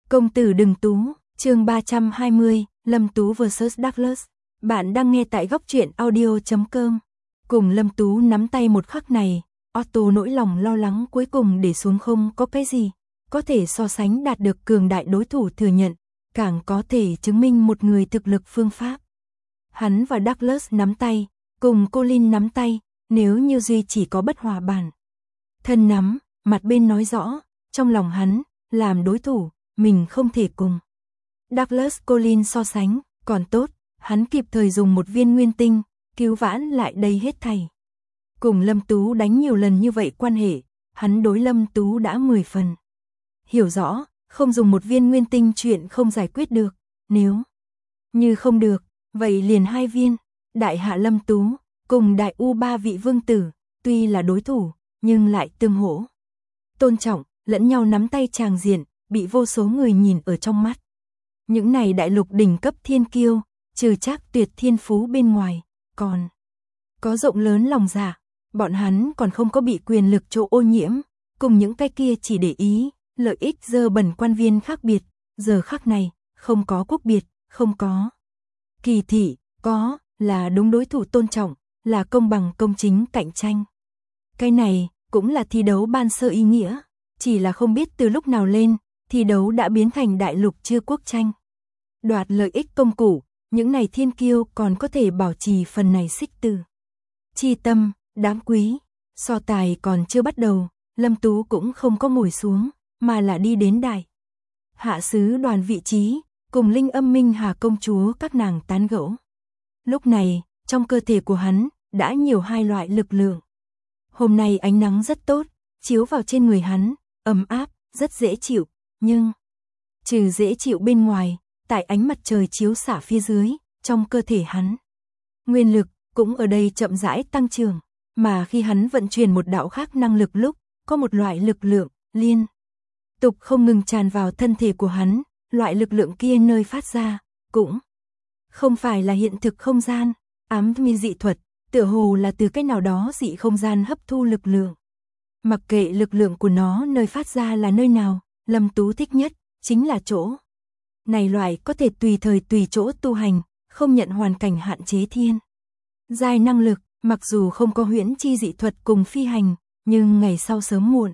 Công tử đừng tú, chương 320, Lâm Tú vs Douglas. Bạn đang nghe tại góc truyện audio.com. Cùng Lâm Tú nắm tay một khắc này, Otto nỗi lòng lo lắng cuối cùng để xuống. Không có cái gì có thể so sánh đạt được cường đại đối thủ thừa nhận, càng có thể chứng minh một người thực lực phương pháp. Hắn và Douglas nắm tay, cùng Colin nắm tay, nếu như duy chỉ có bất hòa bản thân nắm, mặt bên nói rõ, trong lòng hắn, làm đối thủ, mình không thể cùng Douglas Colin so sánh, còn tốt, hắn kịp thời dùng một viên nguyên tinh, cứu vãn lại đây hết thảy. Cùng Lâm Tú đánh nhiều lần như vậy quan hệ, hắn đối Lâm Tú đã 10 phần hiểu rõ, không dùng một viên nguyên tinh chuyện không giải quyết được, nếu như không được, vậy liền 2 viên. Đại hạ Lâm Tú cùng đại U3 vị vương tử, tuy là đối thủ, nhưng lại tương hỗ tôn trọng, lẫn nhau nắm tay tràng diện, bị vô số người nhìn ở trong mắt. Những này đại lục đỉnh cấp thiên kiêu, trừ Trác Tuyệt thiên phú bên ngoài, còn có rộng lớn lòng dạ, bọn hắn còn không có bị quyền lực chỗ ô nhiễm, cùng những cái kia chỉ để ý lợi ích dơ bẩn quan viên khác biệt, giờ khắc này, không có quốc biệt, không có kỳ thị, có là đúng đối thủ tôn trọng, là công bằng công chính cạnh tranh. Cái này cũng là thi đấu ban sơ ý nghĩa, chỉ là không biết từ lúc nào lên, thi đấu đã biến thành đại lục chưa quốc tranh. Đoạt lợi ích công cụ, những này thiên kiêu còn có thể bảo trì phần này xích từ chi tâm, đáng quý. So tài còn chưa bắt đầu, Lâm Tú cũng không có ngồi xuống, mà là đi đến đại hạ sứ đoàn vị trí, cùng Linh Âm Minh Hà công chúa các nàng tán gẫu. Lúc này, trong cơ thể của hắn, đã nhiều 2 loại lực lượng. Hôm nay ánh nắng rất tốt, chiếu vào trên người hắn, ấm áp, rất dễ chịu, nhưng trừ dễ chịu bên ngoài, tại ánh mặt trời chiếu xạ phía dưới, trong cơ thể hắn, nguyên lực cũng ở đây chậm rãi tăng trưởng, mà khi hắn vận chuyển một đạo khác năng lực lúc, có một loại lực lượng liên tục không ngừng tràn vào thân thể của hắn, loại lực lượng kia nơi phát ra cũng không phải là hiện thực không gian, ám mi dị thuật, tựa hồ là từ cái nào đó dị không gian hấp thu lực lượng. Mặc kệ lực lượng của nó nơi phát ra là nơi nào, Lâm Tú thích nhất chính là chỗ này loại có thể tùy thời tùy chỗ tu hành, không nhận hoàn cảnh hạn chế thiên giai năng lực, mặc dù không có huyễn chi dị thuật cùng phi hành, nhưng ngày sau sớm muộn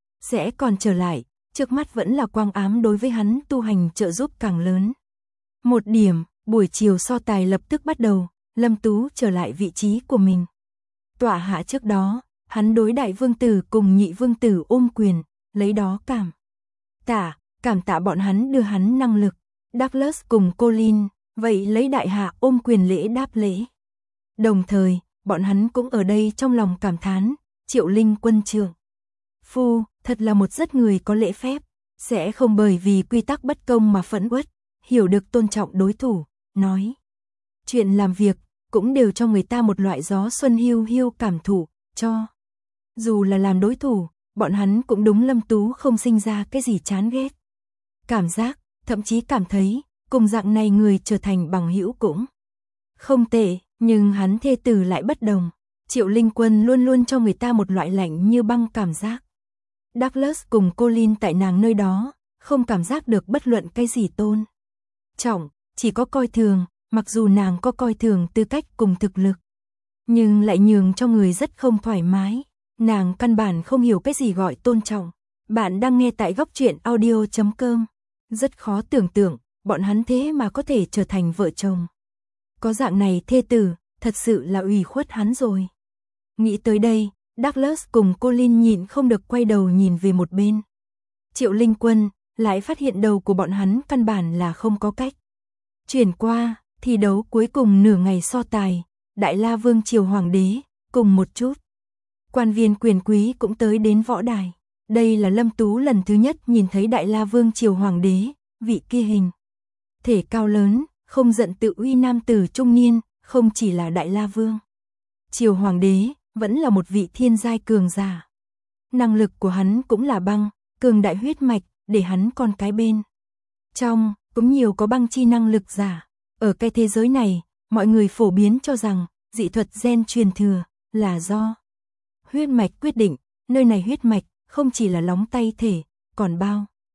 sẽ còn trở lại, trước mắt vẫn là quang ám đối với hắn tu hành trợ giúp càng lớn. Một điểm, buổi chiều so tài lập tức bắt đầu, Lâm Tú trở lại vị trí của mình. Tọa hạ trước đó, hắn đối đại vương tử cùng nhị vương tử ôm quyền, lấy đó cảm tạ bọn hắn đưa hắn năng lực. Douglas cùng Colin, vậy lấy đại hạ ôm quyền lễ đáp lễ. Đồng thời, bọn hắn cũng ở đây trong lòng cảm thán, Triệu Linh quân trưởng phu, thật là một rất người có lễ phép, sẽ không bởi vì quy tắc bất công mà phẫn uất, hiểu được tôn trọng đối thủ, nói chuyện làm việc, cũng đều cho người ta một loại gió xuân hiu hiu cảm thụ, cho dù là làm đối thủ, bọn hắn cũng đúng Lâm Tú không sinh ra cái gì chán ghét cảm giác, thậm chí cảm thấy, cùng dạng này người trở thành bằng hữu cũng không tệ, nhưng hắn thê tử lại bất đồng. Triệu Linh Quân luôn luôn cho người ta một loại lạnh như băng cảm giác. Douglas cùng Colin tại nàng nơi đó, không cảm giác được bất luận cái gì tôn trọng, chỉ có coi thường, mặc dù nàng có coi thường tư cách cùng thực lực, nhưng lại nhường cho người rất không thoải mái. Nàng căn bản không hiểu cái gì gọi tôn trọng. Bạn đang nghe tại góc truyện audio.com. Rất khó tưởng tượng, bọn hắn thế mà có thể trở thành vợ chồng. Có dạng này thê tử, thật sự là ủy khuất hắn rồi. Nghĩ tới đây, Douglas cùng Colin nhịn không được quay đầu nhìn về một bên. Triệu Linh Quân lại phát hiện đầu của bọn hắn căn bản là không có cách chuyển qua. Thi đấu cuối cùng nửa ngày so tài, Đại La Vương Triều Hoàng đế, cùng một chút quan viên quyền quý cũng tới đến võ đài. Đây là Lâm Tú lần thứ nhất nhìn thấy Đại La Vương Triều Hoàng đế, vị kia hình thể cao lớn, không giận tự uy nam tử trung niên, không chỉ là Đại La Vương Triều Hoàng đế, vẫn là một vị thiên giai cường giả. Năng lực của hắn cũng là băng, cường đại huyết mạch, để hắn con cái bên trong, cũng nhiều có băng chi năng lực giả. Ở cái thế giới này, mọi người phổ biến cho rằng, dị thuật gen truyền thừa, là do huyết mạch quyết định, nơi này huyết mạch, không chỉ là lóng tay thể, còn bao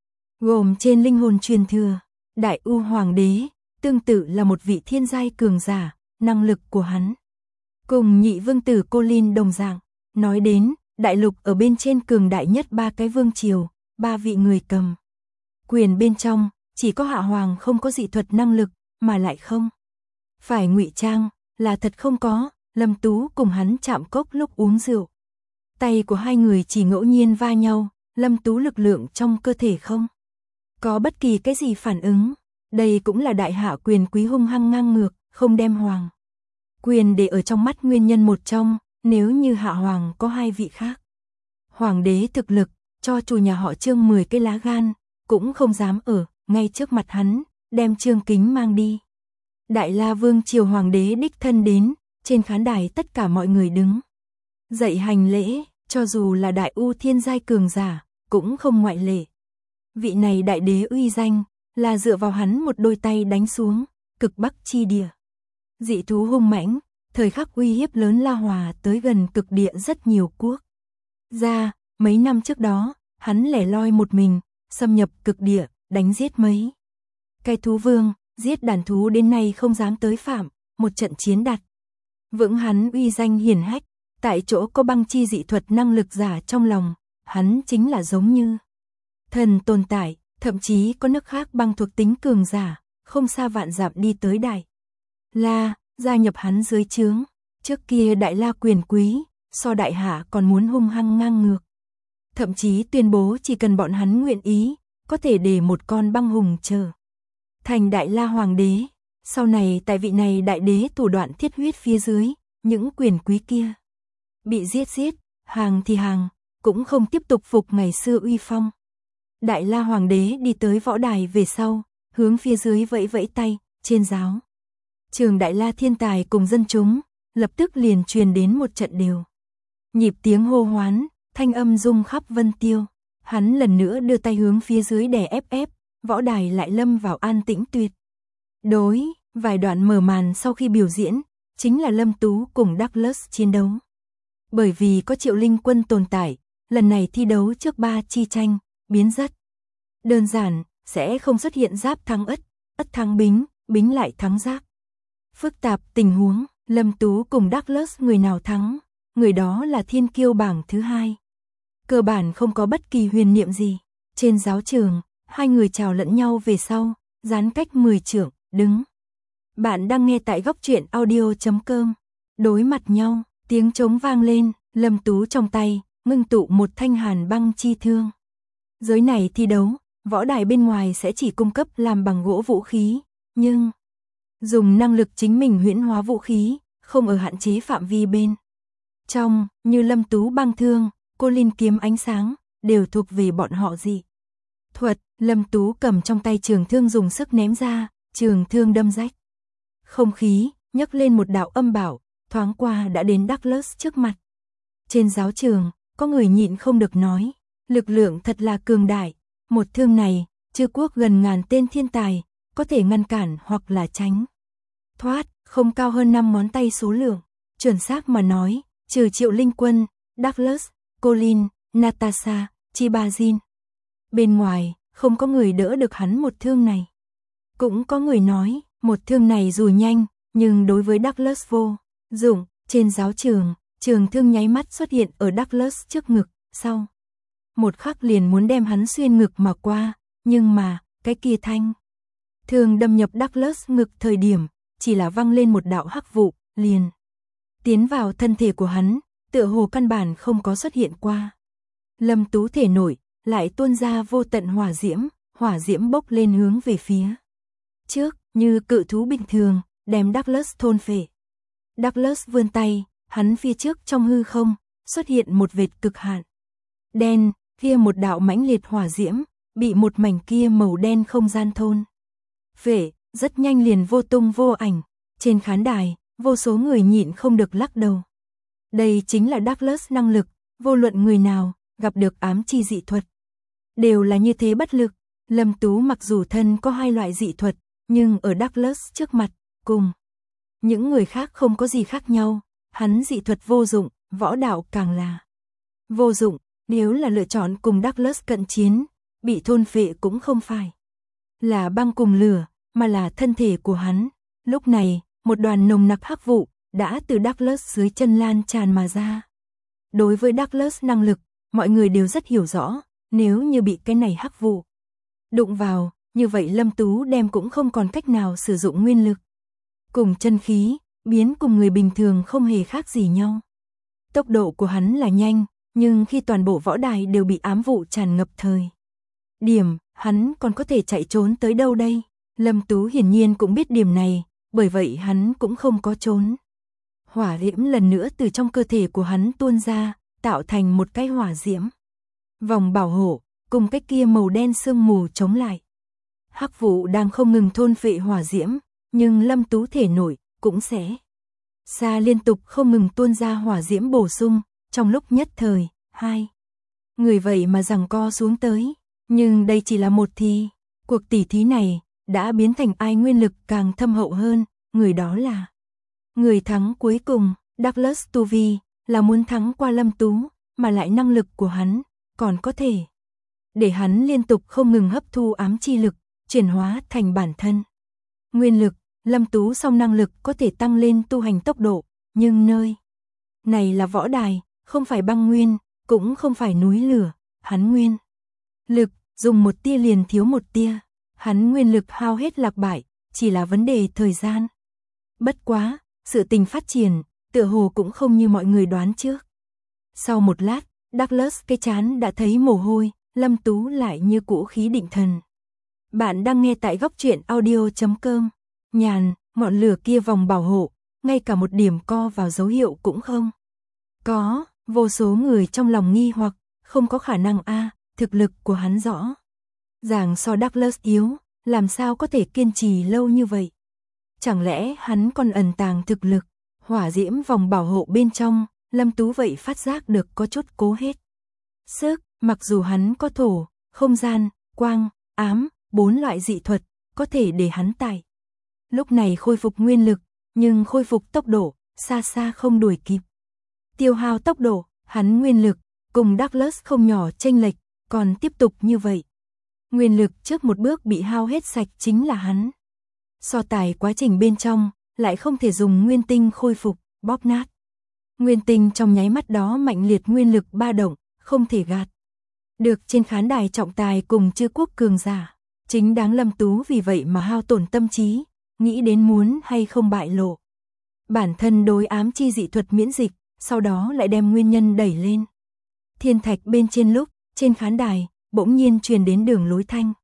gồm trên linh hồn truyền thừa, Đại U Hoàng đế, tương tự là một vị thiên giai cường giả, năng lực của hắn cùng nhị vương tử Colin đồng dạng. Nói đến, đại lục ở bên trên cường đại nhất 3 cái vương triều, 3 vị người cầm quyền bên trong, chỉ có Hạ Hoàng không có dị thuật năng lực, mà lại không phải ngụy trang, là thật không có. Lâm Tú cùng hắn chạm cốc lúc uống rượu, tay của hai người chỉ ngẫu nhiên va nhau, Lâm Tú lực lượng trong cơ thể không có bất kỳ cái gì phản ứng. Đây cũng là đại hạ quyền quý hung hăng ngang ngược, không đem hoàng quyền để ở trong mắt nguyên nhân một trong. Nếu như Hạ Hoàng có 2 vị khác hoàng đế thực lực, cho chủ nhà họ Trương 10 cái lá gan, cũng không dám ở ngay trước mặt hắn đem Trương Kính mang đi. Đại La Vương triều hoàng đế đích thân đến, trên khán đài tất cả mọi người đứng dậy hành lễ, cho dù là Đại U thiên giai cường giả, cũng không ngoại lệ. Vị này đại đế uy danh, là dựa vào hắn một đôi tay đánh xuống, cực Bắc chi địa. Dị thú hung mãnh, thời khắc uy hiếp lớn La Hòa tới gần cực địa rất nhiều quốc gia. Mấy năm trước đó, hắn lẻ loi một mình, xâm nhập cực địa, đánh giết mấy cái thú vương, giết đàn thú đến nay không dám tới phạm, một trận chiến đặt vững hắn uy danh hiển hách. Tại chỗ có băng chi dị thuật năng lực giả trong lòng, hắn chính là giống như thần tồn tại, thậm chí có nước khác băng thuộc tính cường giả, không xa vạn dặm đi tới Đại La, gia nhập hắn dưới trướng. Trước kia Đại La quyền quý, so đại hạ còn muốn hung hăng ngang ngược. Thậm chí tuyên bố chỉ cần bọn hắn nguyện ý, có thể để một con băng hùng trở thành Đại La hoàng đế. Sau này tại vị này đại đế thủ đoạn thiết huyết phía dưới, những quyền quý kia bị giết, hàng thì hàng, cũng không tiếp tục phục ngày xưa uy phong. Đại La hoàng đế đi tới võ đài về sau, hướng phía dưới vẫy vẫy tay, trên giáo trường Đại La thiên tài cùng dân chúng, lập tức liền truyền đến một trận đều nhịp tiếng hô hoán, thanh âm rung khắp Vân Tiêu. Hắn lần nữa đưa tay hướng phía dưới đè ép, võ đài lại lâm vào an tĩnh tuyệt đối. Vài đoạn mở màn sau khi biểu diễn, chính là Lâm Tú cùng Douglas chiến đấu. Bởi vì có Triệu Linh Quân tồn tại, lần này thi đấu trước 3 chi tranh, biến rất đơn giản, sẽ không xuất hiện giáp thắng ất, ất thắng bính, bính lại thắng giáp. Phức tạp tình huống, Lâm Tú cùng Douglas người nào thắng, người đó là thiên kiêu bảng thứ 2. Cơ bản không có bất kỳ huyền niệm gì. Trên giáo trường, hai người chào lẫn nhau về sau, gián cách 10 trượng, đứng. Bạn đang nghe tại góc truyện audio.com. Đối mặt nhau, tiếng trống vang lên, Lâm Tú trong tay ngưng tụ một thanh hàn băng chi thương. Giới này thi đấu, võ đài bên ngoài sẽ chỉ cung cấp làm bằng gỗ vũ khí, nhưng dùng năng lực chính mình huyễn hóa vũ khí, không ở hạn chế phạm vi bên trong, như Lâm Tú băng thương, Colin kiếm ánh sáng, đều thuộc về bọn họ dị thuật. Lâm Tú cầm trong tay trường thương dùng sức ném ra, trường thương đâm rách không khí, nhấc lên một đạo âm bảo, thoáng qua đã đến Douglas trước mặt. Trên giáo trường, có người nhịn không được nói, lực lượng thật là cường đại, một thương này, Chư quốc gần ngàn tên thiên tài, có thể ngăn cản hoặc là tránh thoát, không cao hơn 5 ngón tay số lượng. Chuẩn xác mà nói, trừ Triệu Linh Quân, Douglas, Colin, Natasha, Chibazin. Bên ngoài, không có người đỡ được hắn một thương này. Cũng có người nói, một thương này dù nhanh, nhưng đối với Douglas vô dụng. Trên giáo trường, trường thương nháy mắt xuất hiện ở Douglas trước ngực, sau một khắc liền muốn đem hắn xuyên ngực mà qua, nhưng mà, cái kia thanh thương đâm nhập Douglas ngực thời điểm, chỉ là văng lên một đạo hắc vụ, liền tiến vào thân thể của hắn, tựa hồ căn bản không có xuất hiện qua. Lâm Tú thể nổi, lại tuôn ra vô tận hỏa diễm bốc lên hướng về phía trước, như cự thú bình thường, đem Douglas thôn phệ. Douglas vươn tay, hắn phía trước trong hư không, xuất hiện một vệt cực hạn đen, kia một đạo mãnh liệt hỏa diễm, bị một mảnh kia màu đen không gian thôn phệ, rất nhanh liền vô tung vô ảnh. Trên khán đài, vô số người nhịn không được lắc đầu. Đây chính là Douglas năng lực, vô luận người nào gặp được ám chi dị thuật, đều là như thế bất lực. Lâm Tú mặc dù thân có 2 loại dị thuật, nhưng ở Douglas trước mặt, cùng những người khác không có gì khác nhau. Hắn dị thuật vô dụng, võ đạo càng là vô dụng. Nếu là lựa chọn cùng Douglas cận chiến, bị thôn phệ cũng không phải là băng cùng lửa, mà là thân thể của hắn. Lúc này, một đoàn nồng nặc hắc vụ đã từ Douglas dưới chân lan tràn mà ra. Đối với Douglas năng lực, mọi người đều rất hiểu rõ, nếu như bị cái này hắc vụ đụng vào, như vậy Lâm Tú đem cũng không còn cách nào sử dụng nguyên lực. Cùng chân khí, biến cùng người bình thường không hề khác gì nhau. Tốc độ của hắn là nhanh, nhưng khi toàn bộ võ đài đều bị ám vụ tràn ngập thời điểm, hắn còn có thể chạy trốn tới đâu đây? Lâm Tú hiển nhiên cũng biết điểm này, bởi vậy hắn cũng không có trốn. Hỏa diễm lần nữa từ trong cơ thể của hắn tuôn ra, tạo thành một cái hỏa diễm vòng bảo hộ, cùng cái kia màu đen sương mù chống lại. Hắc vụ đang không ngừng thôn phệ hỏa diễm, nhưng Lâm Tú thể nội cũng sẽ xa liên tục không ngừng tuôn ra hỏa diễm bổ sung, trong lúc nhất thời, hai người vậy mà giằng co xuống tới. Nhưng đây chỉ là một thi, cuộc tỉ thí này đã biến thành ai nguyên lực càng thâm hậu hơn, người đó là người thắng cuối cùng. Douglas tu vi là muốn thắng qua Lâm Tú, mà lại năng lực của hắn còn có thể để hắn liên tục không ngừng hấp thu ám chi lực, chuyển hóa thành bản thân nguyên lực. Lâm Tú song năng lực có thể tăng lên tu hành tốc độ, nhưng nơi này là võ đài, không phải băng nguyên, cũng không phải núi lửa, hắn nguyên lực dùng một tia liền thiếu một tia, hắn nguyên lực hao hết lạc bại, chỉ là vấn đề thời gian. Bất quá, sự tình phát triển, tựa hồ cũng không như mọi người đoán trước. Sau một lát, Douglas cái chán đã thấy mồ hôi, Lâm Tú lại như cũ khí định thần. Bạn đang nghe tại góc truyện audio.com. Nhàn, ngọn lửa kia vòng bảo hộ, ngay cả một điểm co vào dấu hiệu cũng không có. Vô số người trong lòng nghi hoặc, không có khả năng thực lực của hắn rõ ràng so Douglas yếu, làm sao có thể kiên trì lâu như vậy? Chẳng lẽ hắn còn ẩn tàng thực lực? Hỏa diễm vòng bảo hộ bên trong, Lâm Tú vậy phát giác được có chút cố hết sức, mặc dù hắn có thổ, không gian, quang, ám, 4 loại dị thuật, có thể để hắn tại lúc này khôi phục nguyên lực, nhưng khôi phục tốc độ, xa xa không đuổi kịp. Tiêu hao tốc độ, hắn nguyên lực, cùng Douglas không nhỏ chênh lệch, còn tiếp tục như vậy. Nguyên lực trước một bước bị hao hết sạch chính là hắn. So tài quá trình bên trong, lại không thể dùng nguyên tinh khôi phục, bóp nát. Nguyên tinh trong nháy mắt đó mạnh liệt nguyên lực ba động, không thể gạt được trên khán đài trọng tài cùng chư quốc cường giả. Chính đáng Lâm Tú vì vậy mà hao tổn tâm trí, nghĩ đến muốn hay không bại lộ bản thân đối ám chi dị thuật miễn dịch, sau đó lại đem nguyên nhân đẩy lên thiên thạch bên trên lúc, trên khán đài, bỗng nhiên truyền đến đường lối thanh.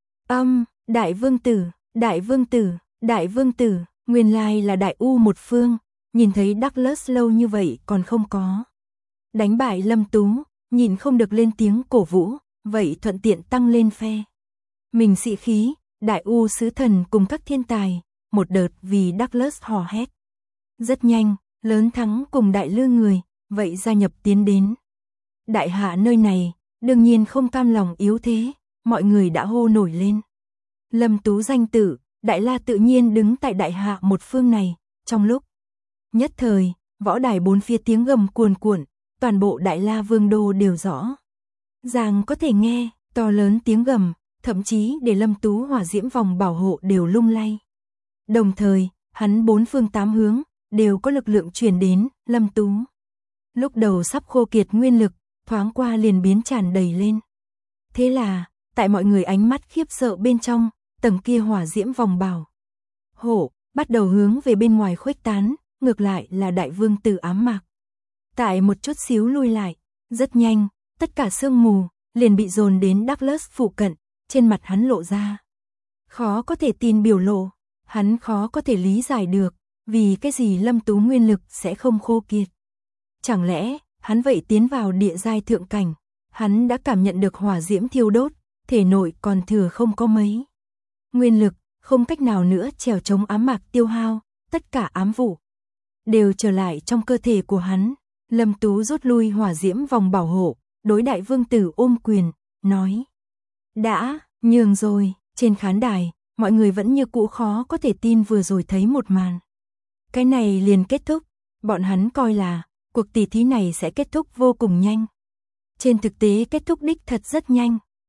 Đại vương tử, đại vương tử, đại vương tử, nguyên lai là đại u một phương, nhìn thấy Douglas lâu như vậy còn không có đánh bại Lâm Tú, nhìn không được lên tiếng cổ vũ, vậy thuận tiện tăng lên phe mình sĩ khí. Đại u sứ thần cùng các thiên tài, một đợt vì Douglas hò hét. Rất nhanh, lớn thắng cùng đại lư người, vậy gia nhập tiến đến. Đại hạ nơi này, đương nhiên không cam lòng yếu thế, mọi người đã hô nổi lên. Lâm Tú danh tử, Đại La tự nhiên đứng tại đại hạ một phương này, trong lúc nhất thời, võ đài bốn phía tiếng gầm cuồn cuộn, toàn bộ Đại La vương đô đều rõ ràng có thể nghe, to lớn tiếng gầm, thậm chí để Lâm Tú hỏa diễm vòng bảo hộ đều lung lay. Đồng thời, hắn bốn phương tám hướng, đều có lực lượng truyền đến, Lâm Tú. Lúc đầu sắp khô kiệt nguyên lực, thoáng qua liền biến tràn đầy lên. Thế là, tại mọi người ánh mắt khiếp sợ bên trong, tầng kia hỏa diễm vòng bảo hộ, bắt đầu hướng về bên ngoài khuếch tán, ngược lại là đại vương tử ám mạc. Tại một chút xíu lui lại, rất nhanh, tất cả sương mù, liền bị dồn đến Douglas phụ cận, trên mặt hắn lộ ra khó có thể tin biểu lộ, hắn khó có thể lý giải được, vì cái gì Lâm Tú nguyên lực sẽ không khô kiệt. Chẳng lẽ, hắn vậy tiến vào địa giai thượng cảnh, hắn đã cảm nhận được hỏa diễm thiêu đốt, thể nội còn thừa không có mấy nguyên lực, không cách nào nữa trèo chống ám mạc tiêu hao, tất cả ám vụ đều trở lại trong cơ thể của hắn. Lâm Tú rút lui hỏa diễm vòng bảo hộ, đối đại vương tử ôm quyền, nói: đã, nhường rồi. Trên khán đài, mọi người vẫn như cũ khó có thể tin vừa rồi thấy một màn. Cái này liền kết thúc, bọn hắn coi là cuộc tỷ thí này sẽ kết thúc vô cùng nhanh. Trên thực tế kết thúc đích thật rất nhanh,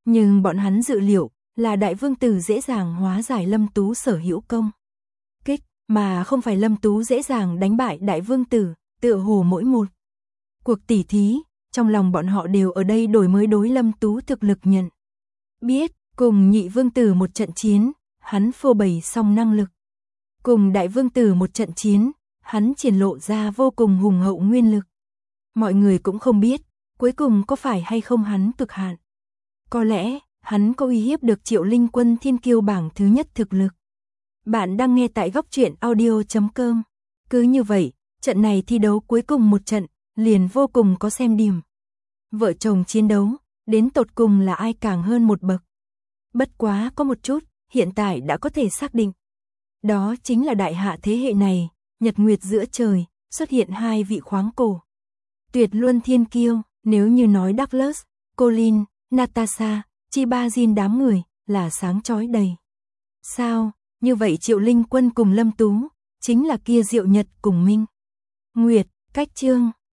Nhưng bọn hắn dự liệu là Đại Vương Tử dễ dàng hóa giải Lâm Tú sở hữu công kích, mà không phải Lâm Tú dễ dàng đánh bại Đại Vương Tử, tựa hồ mỗi một cuộc tỉ thí, trong lòng bọn họ đều ở đây đổi mới đối Lâm Tú thực lực nhận biết, cùng Nhị Vương Tử một trận chiến, hắn phô bày xong năng lực. Cùng Đại Vương Tử một trận chiến, hắn triển lộ ra vô cùng hùng hậu nguyên lực. Mọi người cũng không biết, cuối cùng có phải hay không hắn cực hạn. Có lẽ, hắn có uy hiếp được Triệu Linh Quân thiên kiêu bảng thứ nhất thực lực. Bạn đang nghe tại góc truyện audio.com. Cứ như vậy, trận này thi đấu cuối cùng một trận, liền vô cùng có xem điểm. Vợ chồng chiến đấu, đến tột cùng là ai càng hơn một bậc. Bất quá có một chút, hiện tại đã có thể xác định. Đó chính là đại hạ thế hệ này, nhật nguyệt giữa trời, xuất hiện hai vị khoáng cổ. Tuyệt luân thiên kiêu, nếu như nói Douglas, Colin, Natasha, Chibazin đám người, là sáng chói đầy. Sao, như vậy Triệu Linh Quân cùng Lâm Tú, chính là kia Diệu Nhật cùng Minh Nguyệt, cách chương.